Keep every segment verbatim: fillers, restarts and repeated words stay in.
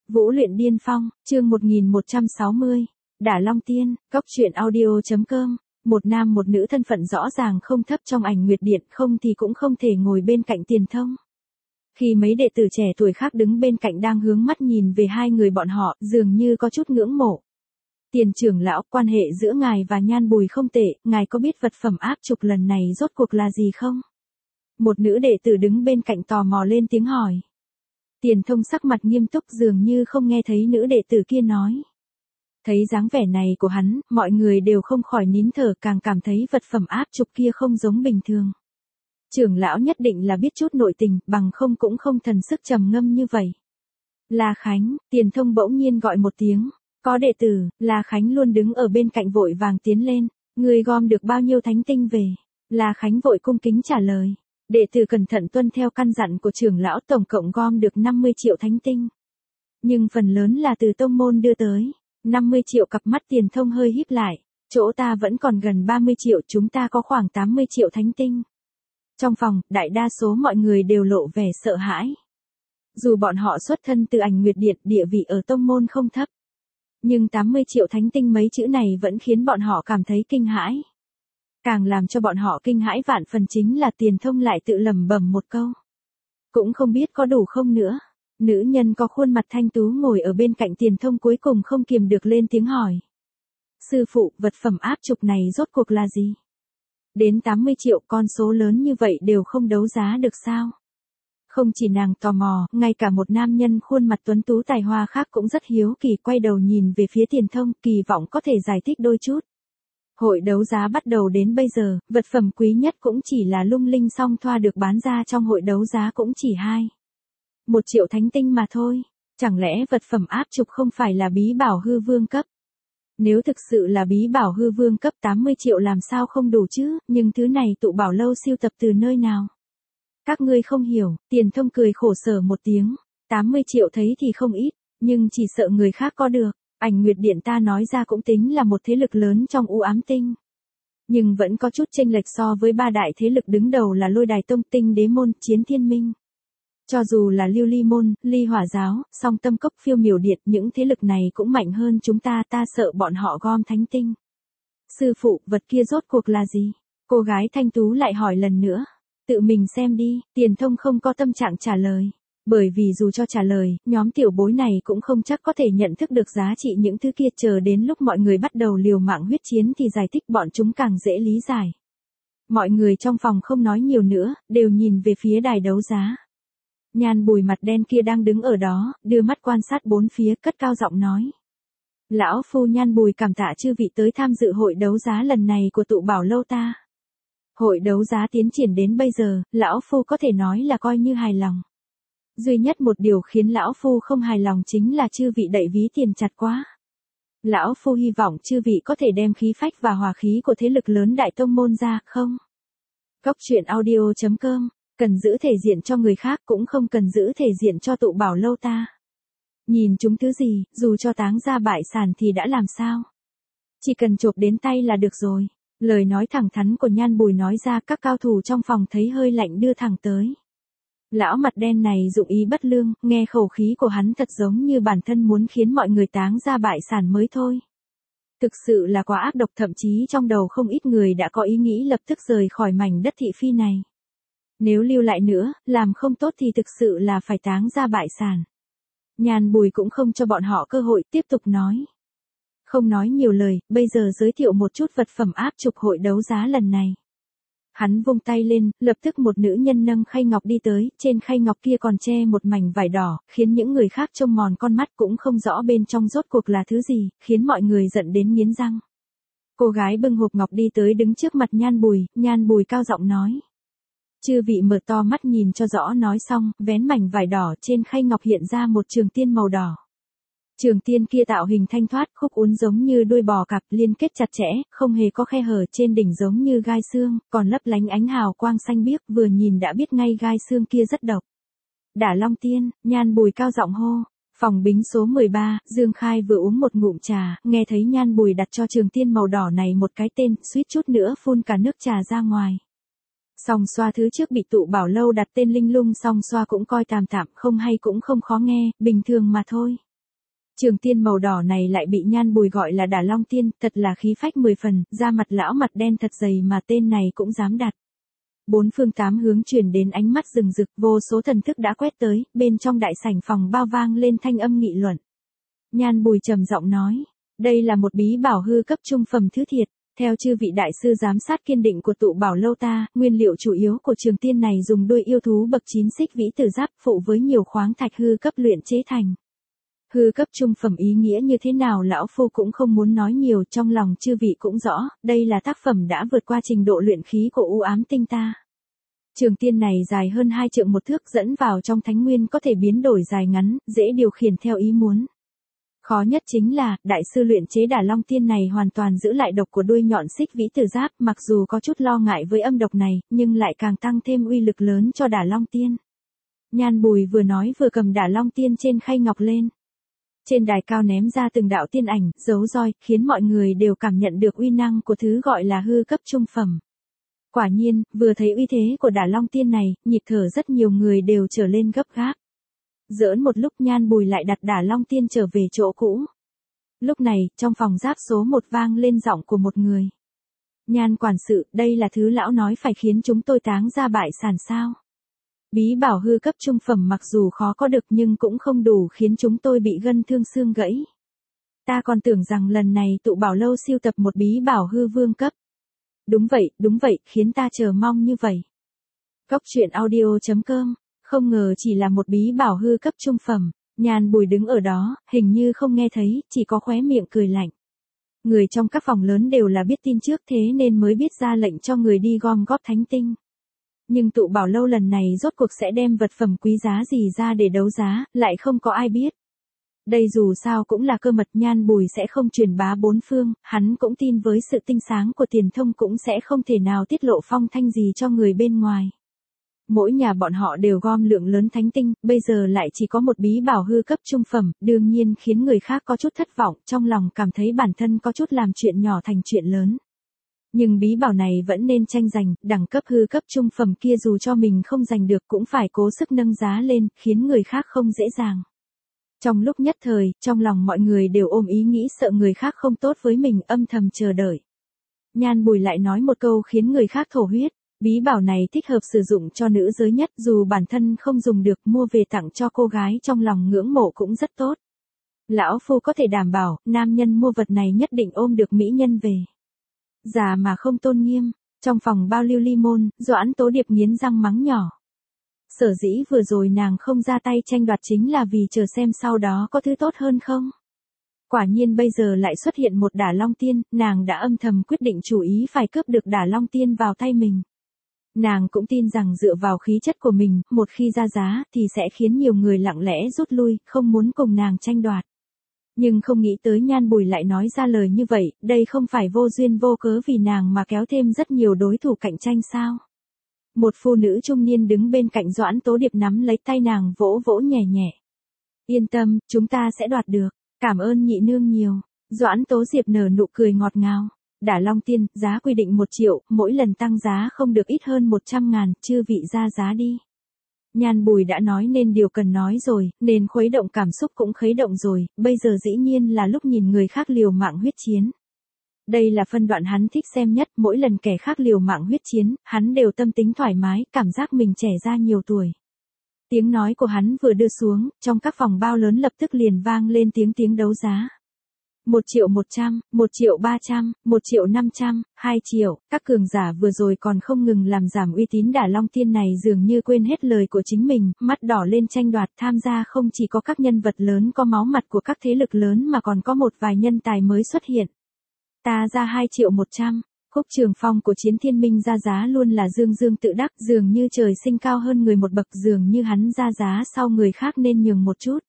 Vũ luyện điên phong, chương một nghìn một trăm sáu mươi. Đả Long Tiên, cốc truyện audio.com. Một nam một nữ thân phận rõ ràng không thấp trong ảnh nguyệt điện, không thì cũng không thể ngồi bên cạnh Tiền Thông. Khi mấy đệ tử trẻ tuổi khác đứng bên cạnh đang hướng mắt nhìn về hai người bọn họ, dường như có chút ngưỡng mộ. Tiền trưởng lão, quan hệ giữa ngài và Nhan Bùi không tệ, ngài có biết vật phẩm áp trục lần này rốt cuộc là gì không? Một nữ đệ tử đứng bên cạnh tò mò lên tiếng hỏi. Tiền Thông sắc mặt nghiêm túc dường như không nghe thấy nữ đệ tử kia nói. Thấy dáng vẻ này của hắn, mọi người đều không khỏi nín thở, càng cảm thấy vật phẩm áp trục kia không giống bình thường. Trưởng lão nhất định là biết chút nội tình, bằng không cũng không thần sức trầm ngâm như vậy. La Khánh, Tiền Thông bỗng nhiên gọi một tiếng. Có đệ tử, La Khánh luôn đứng ở bên cạnh vội vàng tiến lên. Người gom được bao nhiêu thánh tinh về? La Khánh vội cung kính trả lời. Đệ tử cẩn thận tuân theo căn dặn của trưởng lão, tổng cộng gom được năm mươi triệu thánh tinh. Nhưng phần lớn là từ tông môn đưa tới. năm mươi triệu. Cặp mắt Tiền Thông hơi híp lại. Chỗ ta vẫn còn gần ba mươi triệu, chúng ta có khoảng tám mươi triệu thánh tinh. Trong phòng, đại đa số mọi người đều lộ vẻ sợ hãi. Dù bọn họ xuất thân từ ảnh nguyệt điện, địa vị ở tông môn không thấp. Nhưng tám mươi triệu thánh tinh mấy chữ này vẫn khiến bọn họ cảm thấy kinh hãi. Càng làm cho bọn họ kinh hãi vạn phần chính là Tiền Thông lại tự lẩm bẩm một câu. Cũng không biết có đủ không nữa. Nữ nhân có khuôn mặt thanh tú ngồi ở bên cạnh Tiền Thông cuối cùng không kiềm được lên tiếng hỏi. Sư phụ, vật phẩm áp trục này rốt cuộc là gì? Đến tám mươi triệu, con số lớn như vậy đều không đấu giá được sao? Không chỉ nàng tò mò, ngay cả một nam nhân khuôn mặt tuấn tú tài hoa khác cũng rất hiếu kỳ, quay đầu nhìn về phía Tiền Thông, kỳ vọng có thể giải thích đôi chút. Hội đấu giá bắt đầu đến bây giờ, vật phẩm quý nhất cũng chỉ là lung linh song thoa được bán ra trong hội đấu giá cũng chỉ hai. Một triệu thánh tinh mà thôi. Chẳng lẽ vật phẩm áp trục không phải là bí bảo hư vương cấp? Nếu thực sự là bí bảo hư vương cấp, tám mươi triệu làm sao không đủ chứ, nhưng thứ này tụ bảo lâu siêu tập từ nơi nào? Các ngươi không hiểu. Tiền Thông cười khổ sở một tiếng. tám mươi triệu thấy thì không ít, nhưng chỉ sợ người khác có được. Ảnh nguyệt điện ta nói ra cũng tính là một thế lực lớn trong u ám tinh. Nhưng vẫn có chút chênh lệch so với ba đại thế lực đứng đầu là Lôi Đài Tông, Tinh Đế Môn, Chiến Thiên Minh. Cho dù là Lưu Ly Môn, Ly Hỏa Giáo, Song Tâm Cốc, Phiêu Miểu Điện, những thế lực này cũng mạnh hơn chúng ta, ta sợ bọn họ gom thánh tinh. Sư phụ, vật kia rốt cuộc là gì? Cô gái thanh tú lại hỏi lần nữa. Tự mình xem đi. Tiền Thông không có tâm trạng trả lời. Bởi vì dù cho trả lời, nhóm tiểu bối này cũng không chắc có thể nhận thức được giá trị những thứ kia, chờ đến lúc mọi người bắt đầu liều mạng huyết chiến thì giải thích bọn chúng càng dễ lý giải. Mọi người trong phòng không nói nhiều nữa, đều nhìn về phía đài đấu giá. Nhan Bùi mặt đen kia đang đứng ở đó, đưa mắt quan sát bốn phía, cất cao giọng nói. Lão phu Nhan Bùi cảm tạ chư vị tới tham dự hội đấu giá lần này của tụ bảo lâu ta. Hội đấu giá tiến triển đến bây giờ, lão phu có thể nói là coi như hài lòng. Duy nhất một điều khiến lão phu không hài lòng chính là chư vị đậy ví tiền chặt quá. Lão phu hy vọng chư vị có thể đem khí phách và hòa khí của thế lực lớn đại tông môn ra, không? Cốc truyện audio.com. Cần giữ thể diện cho người khác cũng không cần giữ thể diện cho tụ bảo lâu ta. Nhìn chúng thứ gì, dù cho táng ra bại sản thì đã làm sao? Chỉ cần chộp đến tay là được rồi. Lời nói thẳng thắn của Nhan Bùi nói ra, các cao thủ trong phòng thấy hơi lạnh đưa thẳng tới. Lão mặt đen này dụng ý bất lương, nghe khẩu khí của hắn thật giống như bản thân muốn khiến mọi người táng ra bại sản mới thôi. Thực sự là quá ác độc, thậm chí trong đầu không ít người đã có ý nghĩ lập tức rời khỏi mảnh đất thị phi này. Nếu lưu lại nữa, làm không tốt thì thực sự là phải táng ra bại sản. Nhan Bùi cũng không cho bọn họ cơ hội, tiếp tục nói. Không nói nhiều lời, bây giờ giới thiệu một chút vật phẩm áp trục hội đấu giá lần này. Hắn vung tay lên, lập tức một nữ nhân nâng khay ngọc đi tới, trên khay ngọc kia còn che một mảnh vải đỏ, khiến những người khác trông mòn con mắt cũng không rõ bên trong rốt cuộc là thứ gì, khiến mọi người giận đến nghiến răng. Cô gái bưng hộp ngọc đi tới đứng trước mặt Nhan Bùi, Nhan Bùi cao giọng nói. Chư vị mở to mắt nhìn cho rõ, nói xong, vén mảnh vải đỏ trên khay ngọc hiện ra một trường tiên màu đỏ. Trường tiên kia tạo hình thanh thoát, khúc uốn giống như đuôi bò cạp, liên kết chặt chẽ, không hề có khe hở, trên đỉnh giống như gai xương, còn lấp lánh ánh hào quang xanh biếc, vừa nhìn đã biết ngay gai xương kia rất độc. Đả Long Tiên, Nhan Bùi cao giọng hô. Phòng bính số mười ba, Dương Khai vừa uống một ngụm trà, nghe thấy Nhan Bùi đặt cho trường tiên màu đỏ này một cái tên, suýt chút nữa phun cả nước trà ra ngoài. Song xoa thứ trước bị tụ bảo lâu đặt tên linh lung, song xoa cũng coi tạm tạm, không hay cũng không khó nghe, bình thường mà thôi. Trường tiên màu đỏ này lại bị Nhan Bùi gọi là Đả Long Tiên, thật là khí phách mười phần, da mặt lão mặt đen thật dày mà tên này cũng dám đặt. Bốn phương tám hướng truyền đến ánh mắt rừng rực, vô số thần thức đã quét tới, bên trong đại sảnh phòng bao vang lên thanh âm nghị luận. Nhan Bùi trầm giọng nói, đây là một bí bảo hư cấp trung phẩm thứ thiệt, theo chư vị đại sư giám sát kiên định của tụ bảo lâu ta, nguyên liệu chủ yếu của trường tiên này dùng đuôi yêu thú bậc chín xích vĩ tử giáp phụ với nhiều khoáng thạch hư cấp luyện chế thành. Hư cấp trung phẩm ý nghĩa như thế nào lão phu cũng không muốn nói nhiều, trong lòng chư vị cũng rõ, đây là tác phẩm đã vượt qua trình độ luyện khí của u ám tinh ta. Trường tiên này dài hơn hai trượng một thước, dẫn vào trong thánh nguyên có thể biến đổi dài ngắn, dễ điều khiển theo ý muốn. Khó nhất chính là, đại sư luyện chế Đả Long Tiên này hoàn toàn giữ lại độc của đuôi nhọn xích vĩ tử giáp, mặc dù có chút lo ngại với âm độc này, nhưng lại càng tăng thêm uy lực lớn cho Đả Long Tiên. Nhan Bùi vừa nói vừa cầm Đả Long Tiên trên khay ngọc lên. Trên đài cao ném ra từng đạo tiên ảnh, dấu roi, khiến mọi người đều cảm nhận được uy năng của thứ gọi là hư cấp trung phẩm. Quả nhiên, vừa thấy uy thế của Đả Long Tiên này, nhịp thở rất nhiều người đều trở lên gấp gáp. Giỡn một lúc Nhan Bùi lại đặt Đả Long Tiên trở về chỗ cũ. Lúc này, trong phòng giáp số một vang lên giọng của một người. Nhan quản sự, đây là thứ lão nói phải khiến chúng tôi táng ra bại sản sao? Bí bảo hư cấp trung phẩm mặc dù khó có được nhưng cũng không đủ khiến chúng tôi bị gân thương xương gãy. Ta còn tưởng rằng lần này tụ bảo lâu siêu tập một bí bảo hư vương cấp. Đúng vậy, đúng vậy, khiến ta chờ mong như vậy. Cốc truyện audio chấm com, không ngờ chỉ là một bí bảo hư cấp trung phẩm. Nhan Bùi đứng ở đó, hình như không nghe thấy, chỉ có khóe miệng cười lạnh. Người trong các phòng lớn đều là biết tin trước thế nên mới biết ra lệnh cho người đi gom góp thánh tinh. Nhưng tụ bảo lâu lần này rốt cuộc sẽ đem vật phẩm quý giá gì ra để đấu giá, lại không có ai biết. Đây dù sao cũng là cơ mật, Nhan Bùi sẽ không truyền bá bốn phương, hắn cũng tin với sự tinh sáng của Tiền Thông cũng sẽ không thể nào tiết lộ phong thanh gì cho người bên ngoài. Mỗi nhà bọn họ đều gom lượng lớn thánh tinh, bây giờ lại chỉ có một bí bảo hư cấp trung phẩm, đương nhiên khiến người khác có chút thất vọng, trong lòng cảm thấy bản thân có chút làm chuyện nhỏ thành chuyện lớn. Nhưng bí bảo này vẫn nên tranh giành, đẳng cấp hư cấp trung phẩm kia dù cho mình không giành được cũng phải cố sức nâng giá lên, khiến người khác không dễ dàng. Trong lúc nhất thời, trong lòng mọi người đều ôm ý nghĩ sợ người khác không tốt với mình, âm thầm chờ đợi. Nhan Bùi lại nói một câu khiến người khác thổ huyết, bí bảo này thích hợp sử dụng cho nữ giới nhất, dù bản thân không dùng được, mua về tặng cho cô gái trong lòng ngưỡng mộ cũng rất tốt. Lão phu có thể đảm bảo, nam nhân mua vật này nhất định ôm được mỹ nhân về. Già mà không tôn nghiêm, trong phòng bao lưu ly môn, Doãn Tố Điệp nghiến răng mắng nhỏ. Sở dĩ vừa rồi nàng không ra tay tranh đoạt chính là vì chờ xem sau đó có thứ tốt hơn không. Quả nhiên bây giờ lại xuất hiện một Đả Long Tiên, nàng đã âm thầm quyết định chủ ý phải cướp được Đả Long Tiên vào tay mình. Nàng cũng tin rằng dựa vào khí chất của mình, một khi ra giá thì sẽ khiến nhiều người lặng lẽ rút lui, không muốn cùng nàng tranh đoạt. Nhưng không nghĩ tới Nhan Bùi lại nói ra lời như vậy, đây không phải vô duyên vô cớ vì nàng mà kéo thêm rất nhiều đối thủ cạnh tranh sao. Một phụ nữ trung niên đứng bên cạnh Doãn Tố Điệp nắm lấy tay nàng vỗ vỗ nhẹ nhẹ. Yên tâm, chúng ta sẽ đoạt được, cảm ơn nhị nương nhiều. Doãn Tố Diệp nở nụ cười ngọt ngào. Đả Long Tiên, giá quy định một triệu, mỗi lần tăng giá không được ít hơn một trăm ngàn, chư vị ra giá đi. Nhan Bùi đã nói nên điều cần nói rồi, nên khuấy động cảm xúc cũng khuấy động rồi, bây giờ dĩ nhiên là lúc nhìn người khác liều mạng huyết chiến. Đây là phân đoạn hắn thích xem nhất, mỗi lần kẻ khác liều mạng huyết chiến, hắn đều tâm tính thoải mái, cảm giác mình trẻ ra nhiều tuổi. Tiếng nói của hắn vừa đưa xuống, trong các phòng bao lớn lập tức liền vang lên tiếng tiếng đấu giá. Một triệu một trăm, một triệu ba trăm, một triệu năm trăm, hai triệu, các cường giả vừa rồi còn không ngừng làm giảm uy tín Đả Long Tiên này dường như quên hết lời của chính mình, mắt đỏ lên tranh đoạt, tham gia không chỉ có các nhân vật lớn có máu mặt của các thế lực lớn mà còn có một vài nhân tài mới xuất hiện. Ta ra hai triệu một trăm, Khúc Trường Phong của Chiến Thiên Minh ra giá luôn là dương dương tự đắc, dường như trời sinh cao hơn người một bậc, dường như hắn ra giá sau người khác nên nhường một chút.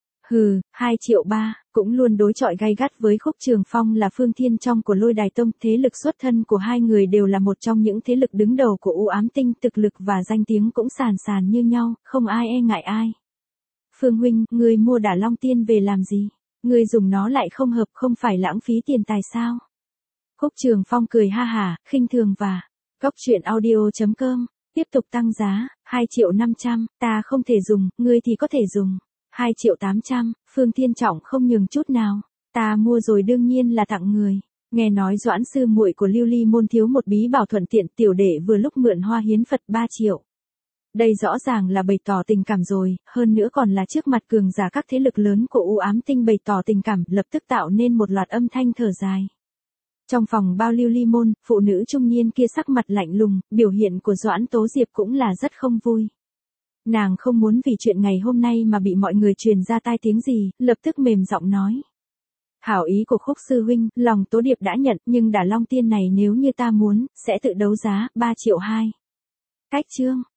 Hừ, hai triệu ba, cũng luôn đối chọi gay gắt với Khúc Trường Phong là Phương Thiên Trong của Lôi Đài Tông, thế lực xuất thân của hai người đều là một trong những thế lực đứng đầu của U Ám Tinh, thực lực và danh tiếng cũng sàn sàn như nhau, không ai e ngại ai. Phương huynh, ngươi mua Đả Long Tiên về làm gì? Ngươi dùng nó lại không hợp, không phải lãng phí tiền tài sao? Khúc Trường Phong cười ha hả, khinh thường và Cốc truyện audio chấm com tiếp tục tăng giá, hai triệu năm trăm, ta không thể dùng, ngươi thì có thể dùng. hai triệu tám trăm, Phương Thiên Trọng không nhường chút nào. Ta mua rồi đương nhiên là tặng người. Nghe nói Doãn sư muội của Lưu Ly môn thiếu một bí bảo thuận tiện, tiểu đệ vừa lúc mượn hoa hiến Phật ba triệu. Đây rõ ràng là bày tỏ tình cảm rồi, hơn nữa còn là trước mặt cường giả các thế lực lớn của U Ám Tinh bày tỏ tình cảm, lập tức tạo nên một loạt âm thanh thở dài. Trong phòng bao Lưu Ly môn, phụ nữ trung niên kia sắc mặt lạnh lùng, biểu hiện của Doãn Tố Diệp cũng là rất không vui. Nàng không muốn vì chuyện ngày hôm nay mà bị mọi người truyền ra tai tiếng gì, lập tức mềm giọng nói. Hảo ý của Khúc sư huynh, lòng Tố Điệp đã nhận, nhưng Đả Long Tiên này nếu như ta muốn, sẽ tự đấu giá, ba triệu hai. Cách chương.